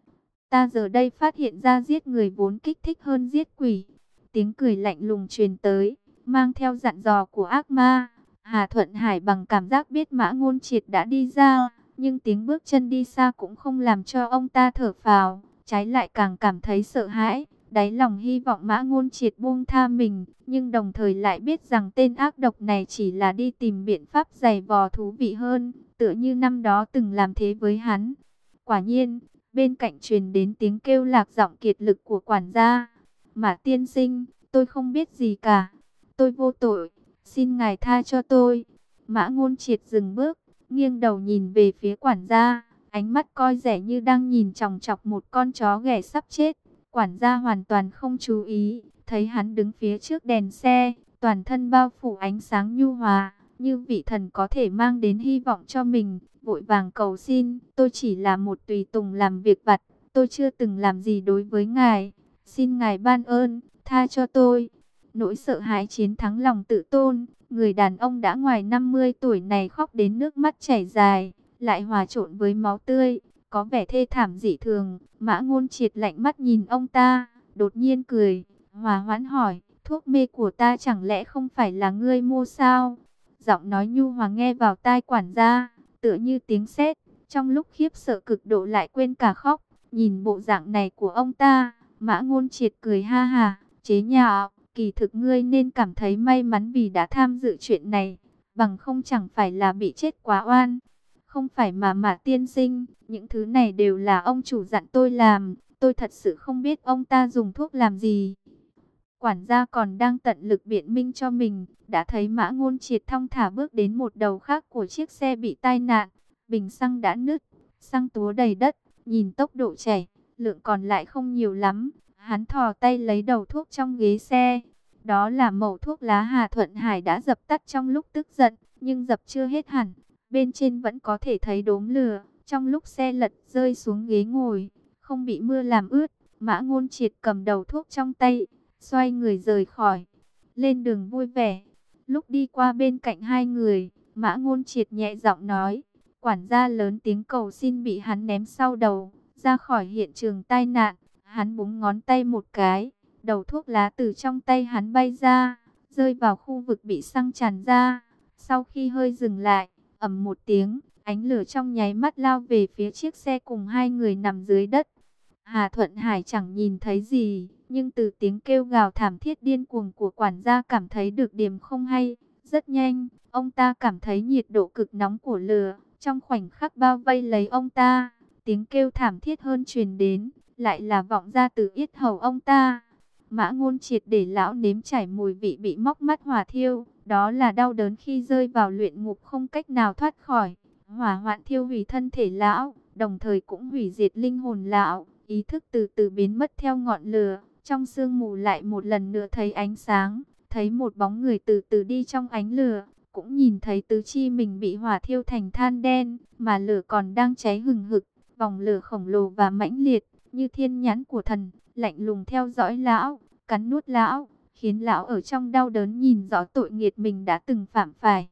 Ta giờ đây phát hiện ra giết người vốn kích thích hơn giết quỷ. Tiếng cười lạnh lùng truyền tới, mang theo dặn dò của ác ma. Hà Thuận Hải bằng cảm giác biết Mã Ngôn Triệt đã đi ra, nhưng tiếng bước chân đi xa cũng không làm cho ông ta thở phào, trái lại càng cảm thấy sợ hãi. Đáy lòng hy vọng Mã Ngôn Triệt buông tha mình, nhưng đồng thời lại biết rằng tên ác độc này chỉ là đi tìm biện pháp giày vò thú vị hơn, tựa như năm đó từng làm thế với hắn. Quả nhiên, bên cạnh truyền đến tiếng kêu lạc giọng kiệt lực của quản gia. Mã tiên sinh, tôi không biết gì cả, tôi vô tội, xin ngài tha cho tôi. Mã Ngôn Triệt dừng bước, nghiêng đầu nhìn về phía quản gia, ánh mắt coi rẻ như đang nhìn chòng chọc một con chó ghẻ sắp chết. Quản gia hoàn toàn không chú ý, thấy hắn đứng phía trước đèn xe, toàn thân bao phủ ánh sáng nhu hòa, như vị thần có thể mang đến hy vọng cho mình, vội vàng cầu xin, tôi chỉ là một tùy tùng làm việc vặt, tôi chưa từng làm gì đối với ngài, xin ngài ban ơn, tha cho tôi. Nỗi sợ hãi chiến thắng lòng tự tôn, người đàn ông đã ngoài năm mươi tuổi này khóc đến nước mắt chảy dài, lại hòa trộn với máu tươi, có vẻ thê thảm dị thường. Mã Ngôn Triệt lạnh mắt nhìn ông ta, đột nhiên cười, hòa hoãn hỏi, thuốc mê của ta chẳng lẽ không phải là ngươi mua sao? Giọng nói nhu hòa nghe vào tai quản gia, tựa như tiếng sét, trong lúc khiếp sợ cực độ lại quên cả khóc. Nhìn bộ dạng này của ông ta, Mã Ngôn Triệt cười ha ha, chế nhạo, kỳ thực ngươi nên cảm thấy may mắn vì đã tham dự chuyện này, bằng không chẳng phải là bị chết quá oan. Không phải mà Mã tiên sinh, những thứ này đều là ông chủ dặn tôi làm, tôi thật sự không biết ông ta dùng thuốc làm gì. Quản gia còn đang tận lực biện minh cho mình, đã thấy Mã Ngôn Triệt thong thả bước đến một đầu khác của chiếc xe bị tai nạn, bình xăng đã nứt, xăng túa đầy đất, nhìn tốc độ chảy, lượng còn lại không nhiều lắm. Hắn thò tay lấy đầu thuốc trong ghế xe, đó là mẩu thuốc lá Hà Thuận Hải đã dập tắt trong lúc tức giận, nhưng dập chưa hết hẳn. Bên trên vẫn có thể thấy đốm lửa, trong lúc xe lật rơi xuống ghế ngồi, không bị mưa làm ướt. Mã Ngôn Triệt cầm đầu thuốc trong tay, xoay người rời khỏi, lên đường vui vẻ. Lúc đi qua bên cạnh hai người, Mã Ngôn Triệt nhẹ giọng nói, quản gia lớn tiếng cầu xin bị hắn ném sau đầu, ra khỏi hiện trường tai nạn. Hắn búng ngón tay một cái, đầu thuốc lá từ trong tay hắn bay ra, rơi vào khu vực bị xăng tràn ra. Sau khi hơi dừng lại, ầm một tiếng, ánh lửa trong nháy mắt lao về phía chiếc xe cùng hai người nằm dưới đất. Hà Thuận Hải chẳng nhìn thấy gì, nhưng từ tiếng kêu gào thảm thiết điên cuồng của quản gia cảm thấy được điểm không hay. Rất nhanh, ông ta cảm thấy nhiệt độ cực nóng của lửa, trong khoảnh khắc bao vây lấy ông ta. Tiếng kêu thảm thiết hơn truyền đến, lại là vọng ra từ yết hầu ông ta. Mã Ngôn Triệt để lão nếm trải mùi vị bị móc mắt hỏa thiêu, đó là đau đớn khi rơi vào luyện ngục không cách nào thoát khỏi. Hỏa hoạn thiêu hủy thân thể lão, đồng thời cũng hủy diệt linh hồn lão, ý thức từ từ biến mất theo ngọn lửa. Trong sương mù lại một lần nữa thấy ánh sáng, thấy một bóng người từ từ đi trong ánh lửa, cũng nhìn thấy tứ chi mình bị hỏa thiêu thành than đen, mà lửa còn đang cháy hừng hực, vòng lửa khổng lồ và mãnh liệt, như thiên nhãn của thần, lạnh lùng theo dõi lão, cắn nuốt lão, khiến lão ở trong đau đớn nhìn rõ tội nghiệt mình đã từng phạm phải.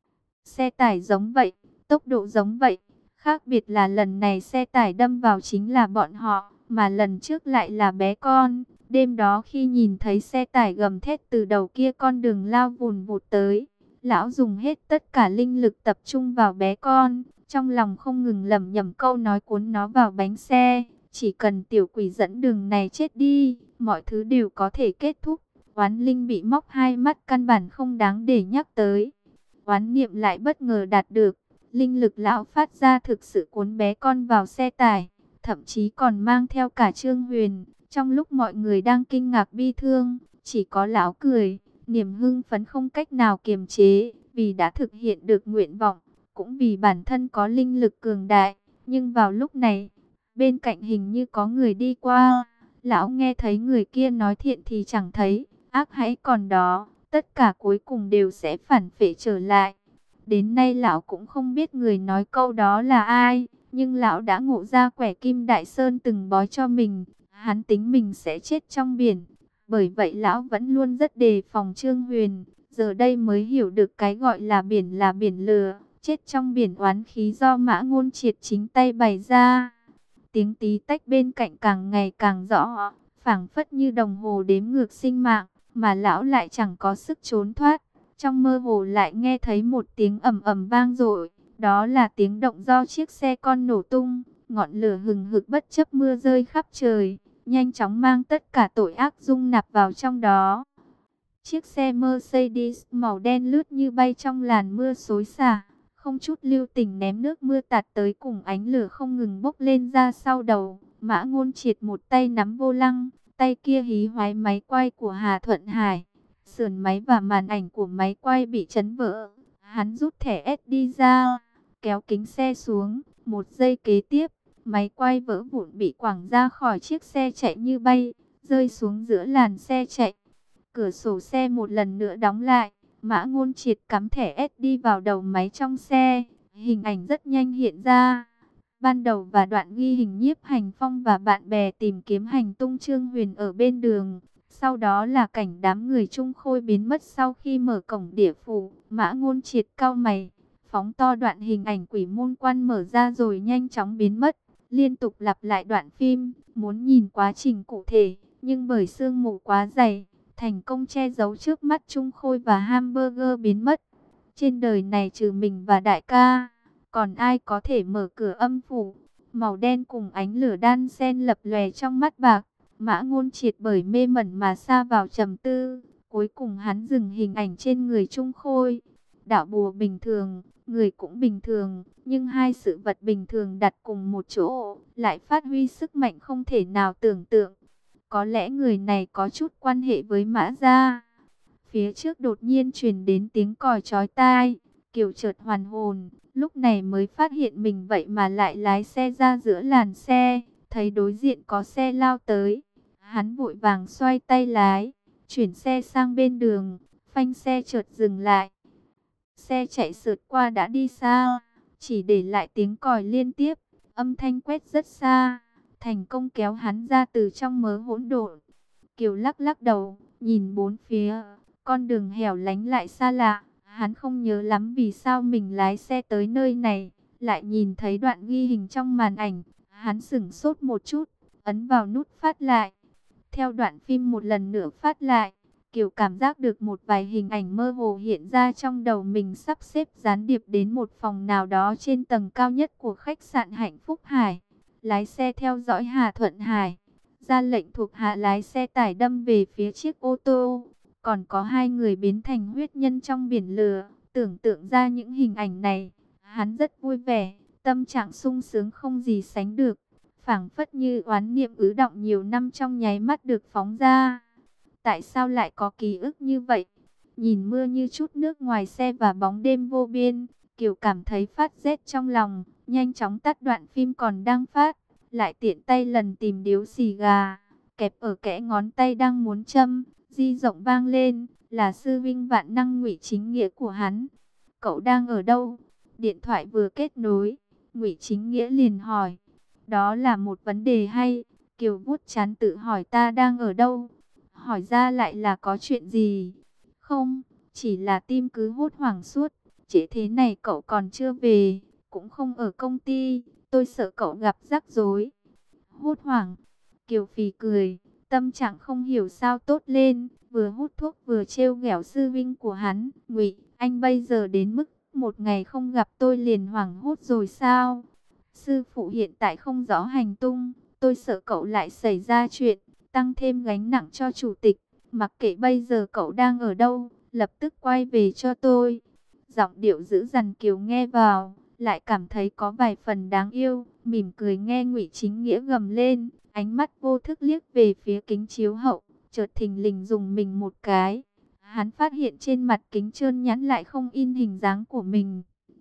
Xe tải giống vậy, tốc độ giống vậy, khác biệt là lần này xe tải đâm vào chính là bọn họ, mà lần trước lại là bé con. Đêm đó khi nhìn thấy xe tải gầm thét từ đầu kia con đường lao vùn vụt tới, lão dùng hết tất cả linh lực tập trung vào bé con, trong lòng không ngừng lẩm nhẩm câu nói cuốn nó vào bánh xe. Chỉ cần tiểu quỷ dẫn đường này chết đi, mọi thứ đều có thể kết thúc. Oán linh bị móc hai mắt căn bản không đáng để nhắc tới. Oán niệm lại bất ngờ đạt được. Linh lực lão phát ra thực sự cuốn bé con vào xe tải, thậm chí còn mang theo cả Trương Huyền. Trong lúc mọi người đang kinh ngạc bi thương, chỉ có lão cười, niềm hưng phấn không cách nào kiềm chế, vì đã thực hiện được nguyện vọng, cũng vì bản thân có linh lực cường đại. Nhưng vào lúc này, bên cạnh hình như có người đi qua. Lão nghe thấy người kia nói thiện thì chẳng thấy, ác hãy còn đó, tất cả cuối cùng đều sẽ phản phệ trở lại. Đến nay lão cũng không biết người nói câu đó là ai, nhưng lão đã ngộ ra quẻ Kim Đại Sơn từng bói cho mình, hắn tính mình sẽ chết trong biển. Bởi vậy lão vẫn luôn rất đề phòng Trương Huyền, giờ đây mới hiểu được cái gọi là biển là biển lửa, chết trong biển oán khí do Mã Ngôn Triệt chính tay bày ra. Tiếng tí tách bên cạnh càng ngày càng rõ, phảng phất như đồng hồ đếm ngược sinh mạng, mà lão lại chẳng có sức trốn thoát. Trong mơ hồ lại nghe thấy một tiếng ầm ầm vang dội, đó là tiếng động do chiếc xe con nổ tung, ngọn lửa hừng hực bất chấp mưa rơi khắp trời, nhanh chóng mang tất cả tội ác dung nạp vào trong đó. Chiếc xe Mercedes màu đen lướt như bay trong làn mưa xối xả, không chút lưu tình ném nước mưa tạt tới, cùng ánh lửa không ngừng bốc lên ra sau đầu. Mã Ngôn Triệt một tay nắm vô lăng, tay kia hí hoái máy quay của Hà Thuận Hải. Sườn máy và màn ảnh của máy quay bị chấn vỡ. Hắn rút thẻ ét đê ra, kéo kính xe xuống. Một giây kế tiếp, máy quay vỡ vụn bị quẳng ra khỏi chiếc xe chạy như bay, rơi xuống giữa làn xe chạy. Cửa sổ xe một lần nữa đóng lại. Mã Ngôn Triệt cắm thẻ ét đê vào đầu máy trong xe. Hình ảnh rất nhanh hiện ra. Ban đầu và đoạn ghi hình Nhiếp Hành Phong và bạn bè tìm kiếm hành tung Trương Huyền ở bên đường. Sau đó là cảnh đám người Trung Khôi biến mất sau khi mở cổng địa phủ. Mã Ngôn Triệt cau mày, phóng to đoạn hình ảnh quỷ môn quan mở ra rồi nhanh chóng biến mất. Liên tục lặp lại đoạn phim, muốn nhìn quá trình cụ thể, nhưng bởi sương mù quá dày, thành công che giấu trước mắt Trung Khôi và hamburger biến mất. Trên đời này trừ mình và đại ca, còn ai có thể mở cửa âm phủ? Màu đen cùng ánh lửa đan xen lập lòe trong mắt bạc. Mã Ngôn Triệt bởi mê mẩn mà sa vào trầm tư. Cuối cùng hắn dừng hình ảnh trên người Trung Khôi. Đạo bùa bình thường, người cũng bình thường, nhưng hai sự vật bình thường đặt cùng một chỗ lại phát huy sức mạnh không thể nào tưởng tượng. Có lẽ người này có chút quan hệ với Mã gia. Phía trước đột nhiên truyền đến tiếng còi chói tai, Kiều chợt hoàn hồn, lúc này mới phát hiện mình vậy mà lại lái xe ra giữa làn xe, thấy đối diện có xe lao tới. Hắn vội vàng xoay tay lái, chuyển xe sang bên đường, phanh xe chợt dừng lại. Xe chạy sượt qua đã đi xa, chỉ để lại tiếng còi liên tiếp, âm thanh quét rất xa, thành công kéo hắn ra từ trong mớ hỗn độn. Kiều lắc lắc đầu, nhìn bốn phía, con đường hẻo lánh lại xa lạ, hắn không nhớ lắm vì sao mình lái xe tới nơi này, lại nhìn thấy đoạn ghi hình trong màn ảnh, hắn sửng sốt một chút, ấn vào nút phát lại. Theo đoạn phim một lần nữa phát lại, Kiều cảm giác được một vài hình ảnh mơ hồ hiện ra trong đầu mình, sắp xếp gián điệp đến một phòng nào đó trên tầng cao nhất của khách sạn Hạnh Phúc Hải. Lái xe theo dõi Hà Thuận Hải, ra lệnh thuộc hạ lái xe tải đâm về phía chiếc ô tô. Còn có hai người biến thành huyết nhân trong biển lửa. Tưởng tượng ra những hình ảnh này, hắn rất vui vẻ, tâm trạng sung sướng không gì sánh được. Phảng phất như oán niệm ứ đọng nhiều năm trong nháy mắt được phóng ra. Tại sao lại có ký ức như vậy? Nhìn mưa như chút nước ngoài xe và bóng đêm vô biên, Kiều cảm thấy phát rét trong lòng, nhanh chóng tắt đoạn phim còn đang phát, lại tiện tay lần tìm điếu xì gà, kẹp ở kẽ ngón tay đang muốn châm, di rộng vang lên, là sư vinh vạn năng Ngụy Chính Nghĩa của hắn. Cậu đang ở đâu? Điện thoại vừa kết nối, Ngụy Chính Nghĩa liền hỏi. Đó là một vấn đề hay, Kiều vuốt trán tự hỏi ta đang ở đâu? Hỏi ra lại là có chuyện gì? Không, chỉ là tim cứ hốt hoảng suốt. Trễ thế này cậu còn chưa về, cũng không ở công ty, tôi sợ cậu gặp rắc rối. Hốt hoảng, Kiều phì cười, tâm trạng không hiểu sao tốt lên, vừa hút thuốc vừa trêu ghẹo sư vinh của hắn. Ngụy, anh bây giờ đến mức một ngày không gặp tôi liền hoảng hốt rồi sao? Sư phụ hiện tại không rõ hành tung, tôi sợ cậu lại xảy ra chuyện, tăng thêm gánh nặng cho chủ tịch. Mặc kệ bây giờ cậu đang ở đâu, lập tức quay về cho tôi. Giọng điệu dữ dằn Kiều nghe vào, lại cảm thấy có vài phần đáng yêu, mỉm cười nghe Ngụy Chính Nghĩa gầm lên. ánh mắt vô thức liếc về phía kính chiếu hậu, chợt thình lình dùng mình một cái. Hắn phát hiện trên mặt kính trơn nhẵn lại không in hình dáng của mình.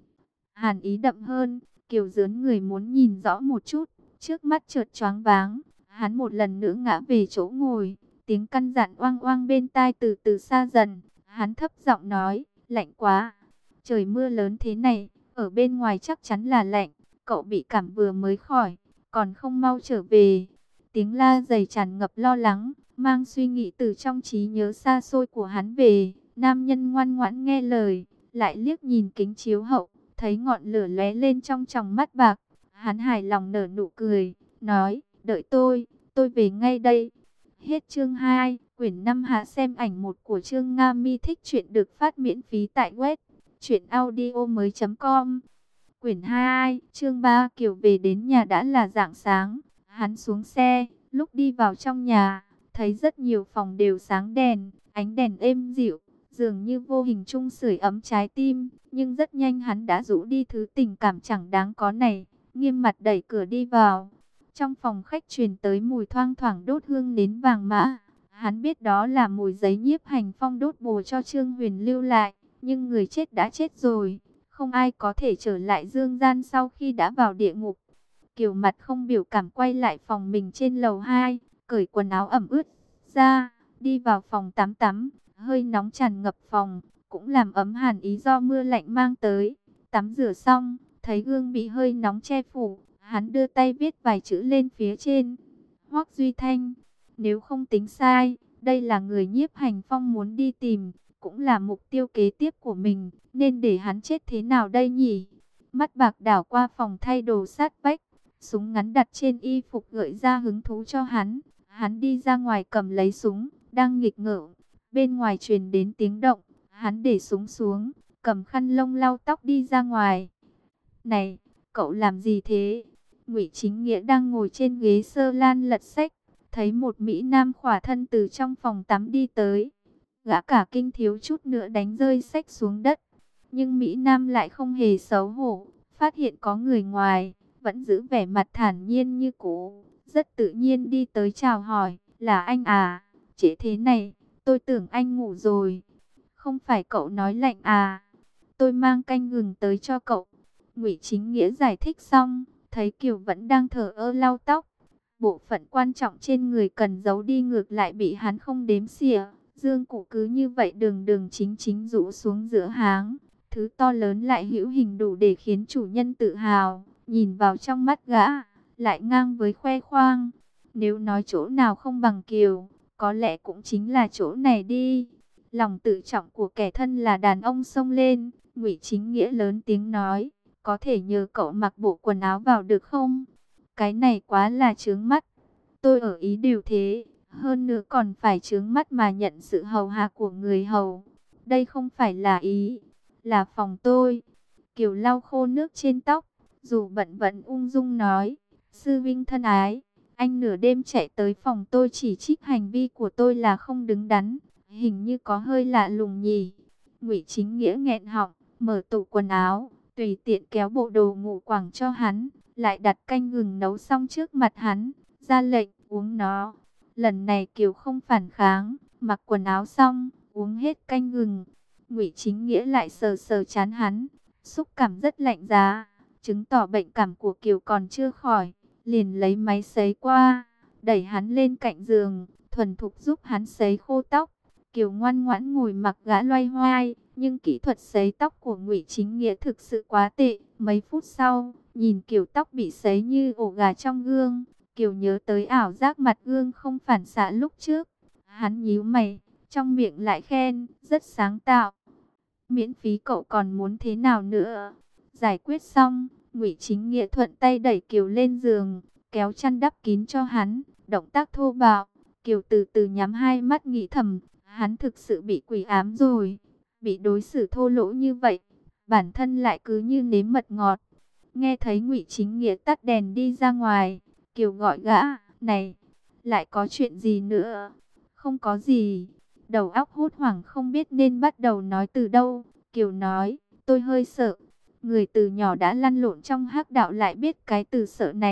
Hàn ý đậm hơn, Kiều dướn người muốn nhìn rõ một chút, trước mắt chợt choáng váng, hắn một lần nữa ngã về chỗ ngồi, tiếng căn dặn oang oang bên tai từ từ xa dần, hắn thấp giọng nói, lạnh quá, trời mưa lớn thế này, ở bên ngoài chắc chắn là lạnh, cậu bị cảm vừa mới khỏi, còn không mau trở về. Tiếng la dày tràn ngập lo lắng, mang suy nghĩ từ trong trí nhớ xa xôi của hắn về. Nam nhân ngoan ngoãn nghe lời, lại liếc nhìn kính chiếu hậu, thấy ngọn lửa lóe lên trong tròng mắt bạc. Hắn hài lòng nở nụ cười, nói, đợi tôi, tôi về ngay đây. Hết chương hai, quyển năm hạ xem ảnh một của Chương Nga Mi. Thích truyện được phát miễn phí tại web truyện audio mới chấm com. Quyển hai, chương ba. Kiều về đến nhà đã là rạng sáng. Hắn xuống xe, lúc đi vào trong nhà, thấy rất nhiều phòng đều sáng đèn, ánh đèn êm dịu, dường như vô hình chung sưởi ấm trái tim. Nhưng rất nhanh hắn đã rũ đi thứ tình cảm chẳng đáng có này, nghiêm mặt đẩy cửa đi vào. Trong phòng khách truyền tới mùi thoang thoảng đốt hương nến vàng mã. Hắn biết đó là mùi giấy nhiếp hành phong đốt bồ cho Trương Huyền lưu lại, nhưng người chết đã chết rồi, không ai có thể trở lại dương gian sau khi đã vào địa ngục. Kiều mặt không biểu cảm quay lại phòng mình trên lầu hai, cởi quần áo ẩm ướt ra, đi vào phòng tắm tắm, hơi nóng tràn ngập phòng, cũng làm ấm hàn ý do mưa lạnh mang tới. Tắm rửa xong, thấy gương bị hơi nóng che phủ, hắn đưa tay viết vài chữ lên phía trên. Hoắc Duy Thanh, nếu không tính sai, đây là người nhiếp hành phong muốn đi tìm, cũng là mục tiêu kế tiếp của mình, nên để hắn chết thế nào đây nhỉ? Mắt bạc đảo qua phòng thay đồ sát vách, súng ngắn đặt trên y phục gợi ra hứng thú cho hắn. Hắn đi ra ngoài cầm lấy súng, đang nghịch ngợm. Bên ngoài truyền đến tiếng động, hắn để súng xuống, cầm khăn lông lau tóc đi ra ngoài. Này, cậu làm gì thế? Ngụy Chính Nghĩa đang ngồi trên ghế sơ lan lật sách, thấy một mỹ nam khỏa thân từ trong phòng tắm đi tới. Gã cả kinh thiếu chút nữa đánh rơi sách xuống đất, nhưng mỹ nam lại không hề xấu hổ, phát hiện có người ngoài, vẫn giữ vẻ mặt thản nhiên như cũ, rất tự nhiên đi tới chào hỏi, là anh à, trễ thế này, tôi tưởng anh ngủ rồi. Không phải cậu nói lạnh à, tôi mang canh gừng tới cho cậu. Ngụy Chính Nghĩa giải thích xong, thấy Kiều vẫn đang thờ ơ lau tóc. Bộ phận quan trọng trên người cần giấu đi ngược lại bị hắn không đếm xỉa. Dương cụ cứ như vậy đường đường chính chính rũ xuống giữa háng. Thứ to lớn lại hữu hình đủ để khiến chủ nhân tự hào. Nhìn vào trong mắt gã, lại ngang với khoe khoang. Nếu nói chỗ nào không bằng Kiều, có lẽ cũng chính là chỗ này đi. Lòng tự trọng của kẻ thân là đàn ông xông lên. Ngụy Chính Nghĩa lớn tiếng nói, có thể nhờ cậu mặc bộ quần áo vào được không? Cái này quá là chướng mắt. Tôi ở ý điều thế, hơn nữa còn phải chướng mắt mà nhận sự hầu hạ của người hầu. Đây không phải là ý, là phòng tôi. Kiều lau khô nước trên tóc, dù bận vẫn ung dung nói, sư vinh thân ái, anh nửa đêm chạy tới phòng tôi chỉ trích hành vi của tôi là không đứng đắn, hình như có hơi lạ lùng nhỉ. Ngụy Chính Nghĩa nghẹn họng, mở tủ quần áo, tùy tiện kéo bộ đồ ngủ quàng cho hắn, lại đặt canh gừng nấu xong trước mặt hắn, ra lệnh uống nó. Lần này Kiều không phản kháng, mặc quần áo xong, uống hết canh gừng. Ngụy Chính Nghĩa lại sờ sờ trán hắn, xúc cảm rất lạnh giá, chứng tỏ bệnh cảm của Kiều còn chưa khỏi, liền lấy máy sấy qua, đẩy hắn lên cạnh giường, thuần thục giúp hắn sấy khô tóc. Kiều ngoan ngoãn ngồi mặc gã loay hoay, nhưng kỹ thuật sấy tóc của Ngụy Chính Nghĩa thực sự quá tệ. Mấy phút sau, nhìn kiểu tóc bị sấy như ổ gà trong gương, Kiều nhớ tới ảo giác mặt gương không phản xạ lúc trước. Hắn nhíu mày, trong miệng lại khen, rất sáng tạo. Miễn phí cậu còn muốn thế nào nữa? Giải quyết xong, Ngụy Chính Nghĩa thuận tay đẩy Kiều lên giường, kéo chăn đắp kín cho hắn, động tác thô bạo. Kiều từ từ nhắm hai mắt nghĩ thầm, hắn thực sự bị quỷ ám rồi, bị đối xử thô lỗ như vậy, bản thân lại cứ như nếm mật ngọt. Nghe thấy Ngụy Chính Nghĩa tắt đèn đi ra ngoài, Kiều gọi gã, này, lại có chuyện gì nữa? Không có gì. Đầu óc hốt hoảng không biết nên bắt đầu nói từ đâu. Kiều nói, tôi hơi sợ. Người từ nhỏ đã lăn lộn trong hắc đạo lại biết cái từ sợ này.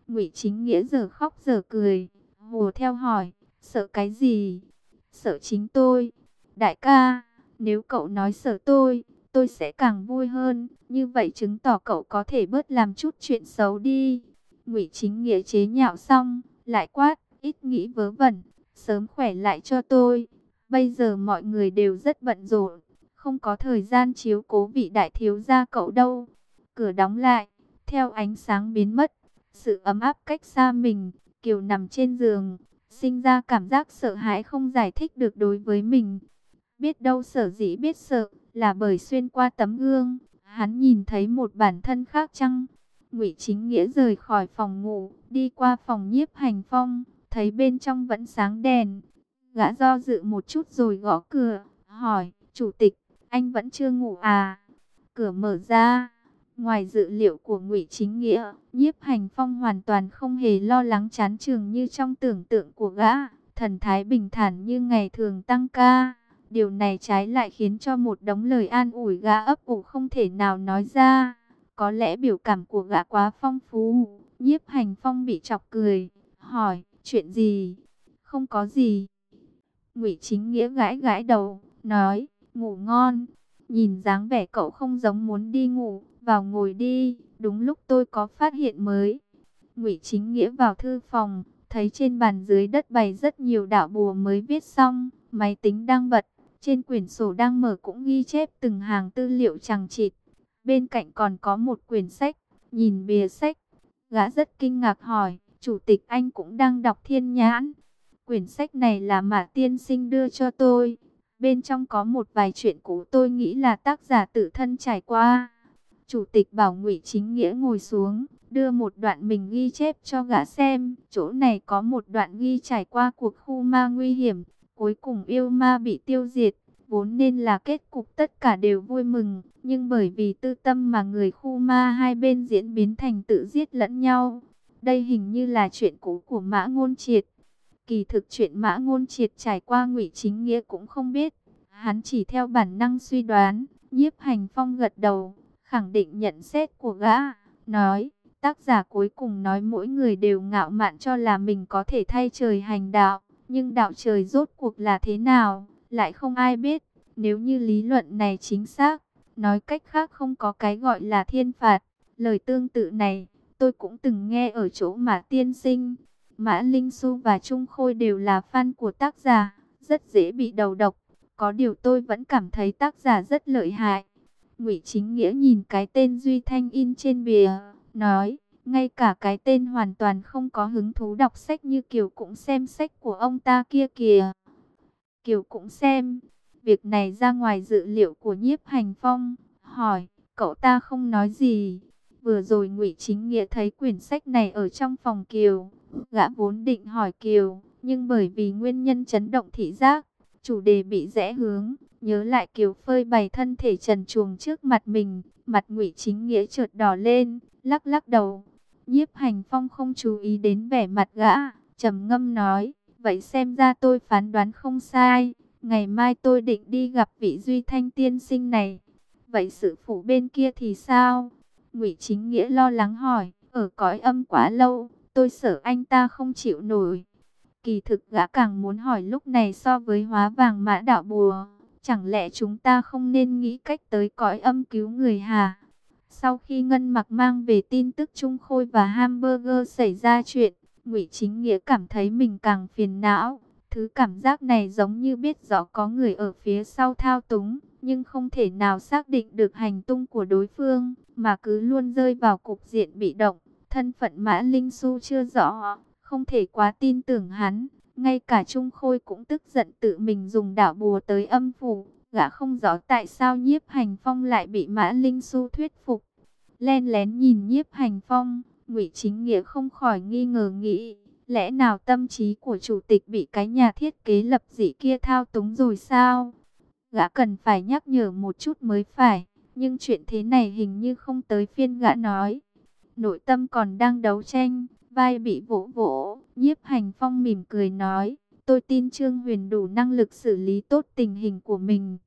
Ngụy Chính Nghĩa giờ khóc giờ cười, hùa theo hỏi, sợ cái gì? Sợ chính tôi. Đại ca, nếu cậu nói sợ tôi, tôi sẽ càng vui hơn, như vậy chứng tỏ cậu có thể bớt làm chút chuyện xấu đi. Ngụy Chính Nghĩa chế nhạo xong, lại quát, ít nghĩ vớ vẩn, sớm khỏe lại cho tôi. Bây giờ mọi người đều rất bận rộn, không có thời gian chiếu cố vị đại thiếu gia cậu đâu. Cửa đóng lại, theo ánh sáng biến mất, sự ấm áp cách xa mình, Kiều nằm trên giường, sinh ra cảm giác sợ hãi không giải thích được đối với mình. Biết đâu sở dĩ biết sợ, là bởi xuyên qua tấm gương, hắn nhìn thấy một bản thân khác chăng? Ngụy Chính Nghĩa rời khỏi phòng ngủ, đi qua phòng Nhiếp Hành Phong, thấy bên trong vẫn sáng đèn. Gã do dự một chút rồi gõ cửa, hỏi, chủ tịch, anh vẫn chưa ngủ à? Cửa mở ra, ngoài dự liệu của Ngụy Chính Nghĩa, Nhiếp Hành Phong hoàn toàn không hề lo lắng chán chường như trong tưởng tượng của gã, thần thái bình thản như ngày thường tăng ca. Điều này trái lại khiến cho một đống lời an ủi gã ấp ủ không thể nào nói ra. Có lẽ biểu cảm của gã quá phong phú. Nhiếp Hành Phong bị chọc cười, hỏi, chuyện gì? Không có gì. Ngụy Chính Nghĩa gãi gãi đầu, nói, ngủ ngon. Nhìn dáng vẻ cậu không giống muốn đi ngủ, vào ngồi đi, đúng lúc tôi có phát hiện mới. Ngụy Chính Nghĩa vào thư phòng, thấy trên bàn dưới đất bày rất nhiều đạo bùa mới viết xong, máy tính đang bật, trên quyển sổ đang mở cũng ghi chép từng hàng tư liệu chằng chịt. Bên cạnh còn có một quyển sách, nhìn bìa sách, gã rất kinh ngạc hỏi, chủ tịch anh cũng đang đọc Thiên Nhãn. Quyển sách này là Mã tiên sinh đưa cho tôi. Bên trong có một vài chuyện cũ tôi nghĩ là tác giả tự thân trải qua. Chủ tịch bảo Ngụy Chính Nghĩa ngồi xuống, đưa một đoạn mình ghi chép cho gã xem. Chỗ này có một đoạn ghi trải qua cuộc khu ma nguy hiểm. Cuối cùng yêu ma bị tiêu diệt. Vốn nên là kết cục tất cả đều vui mừng. Nhưng bởi vì tư tâm mà người khu ma hai bên diễn biến thành tự giết lẫn nhau. Đây hình như là chuyện cũ của Mã Ngôn Triệt. Kỳ thực chuyện Mã Ngôn Triệt trải qua Ngụy Chính Nghĩa cũng không biết. Hắn chỉ theo bản năng suy đoán. Nhiếp Hành Phong gật đầu, khẳng định nhận xét của gã, nói, tác giả cuối cùng nói mỗi người đều ngạo mạn cho là mình có thể thay trời hành đạo, nhưng đạo trời rốt cuộc là thế nào, lại không ai biết. Nếu như lý luận này chính xác, nói cách khác không có cái gọi là thiên phạt. Lời tương tự này, tôi cũng từng nghe ở chỗ Mã tiên sinh. Mã Linh Xu và Trung Khôi đều là fan của tác giả, rất dễ bị đầu độc. Có điều tôi vẫn cảm thấy tác giả rất lợi hại. Ngụy Chính Nghĩa nhìn cái tên Duy Thanh in trên bìa, nói, ngay cả cái tên hoàn toàn không có hứng thú đọc sách như Kiều cũng xem sách của ông ta kia kìa. Kiều cũng xem. Việc này ra ngoài dự liệu của Nhiếp Hành Phong, hỏi, cậu ta không nói gì. Vừa rồi Ngụy Chính Nghĩa thấy quyển sách này ở trong phòng Kiều, gã vốn định hỏi Kiều, nhưng bởi vì nguyên nhân chấn động thị giác, chủ đề bị rẽ hướng, nhớ lại Kiều phơi bày thân thể trần truồng trước mặt mình, mặt Ngụy Chính Nghĩa chợt đỏ lên, lắc lắc đầu. Nhiếp Hành Phong không chú ý đến vẻ mặt gã, trầm ngâm nói, vậy xem ra tôi phán đoán không sai, ngày mai tôi định đi gặp vị Duy Thanh tiên sinh này. Vậy sự phủ bên kia thì sao? Ngụy Chính Nghĩa lo lắng hỏi, ở cõi âm quá lâu, tôi sợ anh ta không chịu nổi. Kỳ thực gã càng muốn hỏi lúc này so với hóa vàng mã đạo bùa, chẳng lẽ chúng ta không nên nghĩ cách tới cõi âm cứu người hả? Sau khi Ngân Mặc mang về tin tức Trung Khôi và Hamburger xảy ra chuyện, Ngụy Chính Nghĩa cảm thấy mình càng phiền não. Thứ cảm giác này giống như biết rõ có người ở phía sau thao túng, nhưng không thể nào xác định được hành tung của đối phương, mà cứ luôn rơi vào cục diện bị động. Thân phận Mã Linh Xu chưa rõ, không thể quá tin tưởng hắn. Ngay cả Trung Khôi cũng tức giận tự mình dùng đạo bùa tới âm phủ. Gã không rõ tại sao Nhiếp Hành Phong lại bị Mã Linh Xu thuyết phục. Len lén nhìn Nhiếp Hành Phong, Ngụy Chính Nghĩa không khỏi nghi ngờ nghĩ, lẽ nào tâm trí của chủ tịch bị cái nhà thiết kế lập dị kia thao túng rồi sao? Gã cần phải nhắc nhở một chút mới phải, nhưng chuyện thế này hình như không tới phiên gã nói. Nội tâm còn đang đấu tranh, vai bị vỗ vỗ, Nhiếp Hành Phong mỉm cười nói, tôi tin Trương Huyền đủ năng lực xử lý tốt tình hình của mình.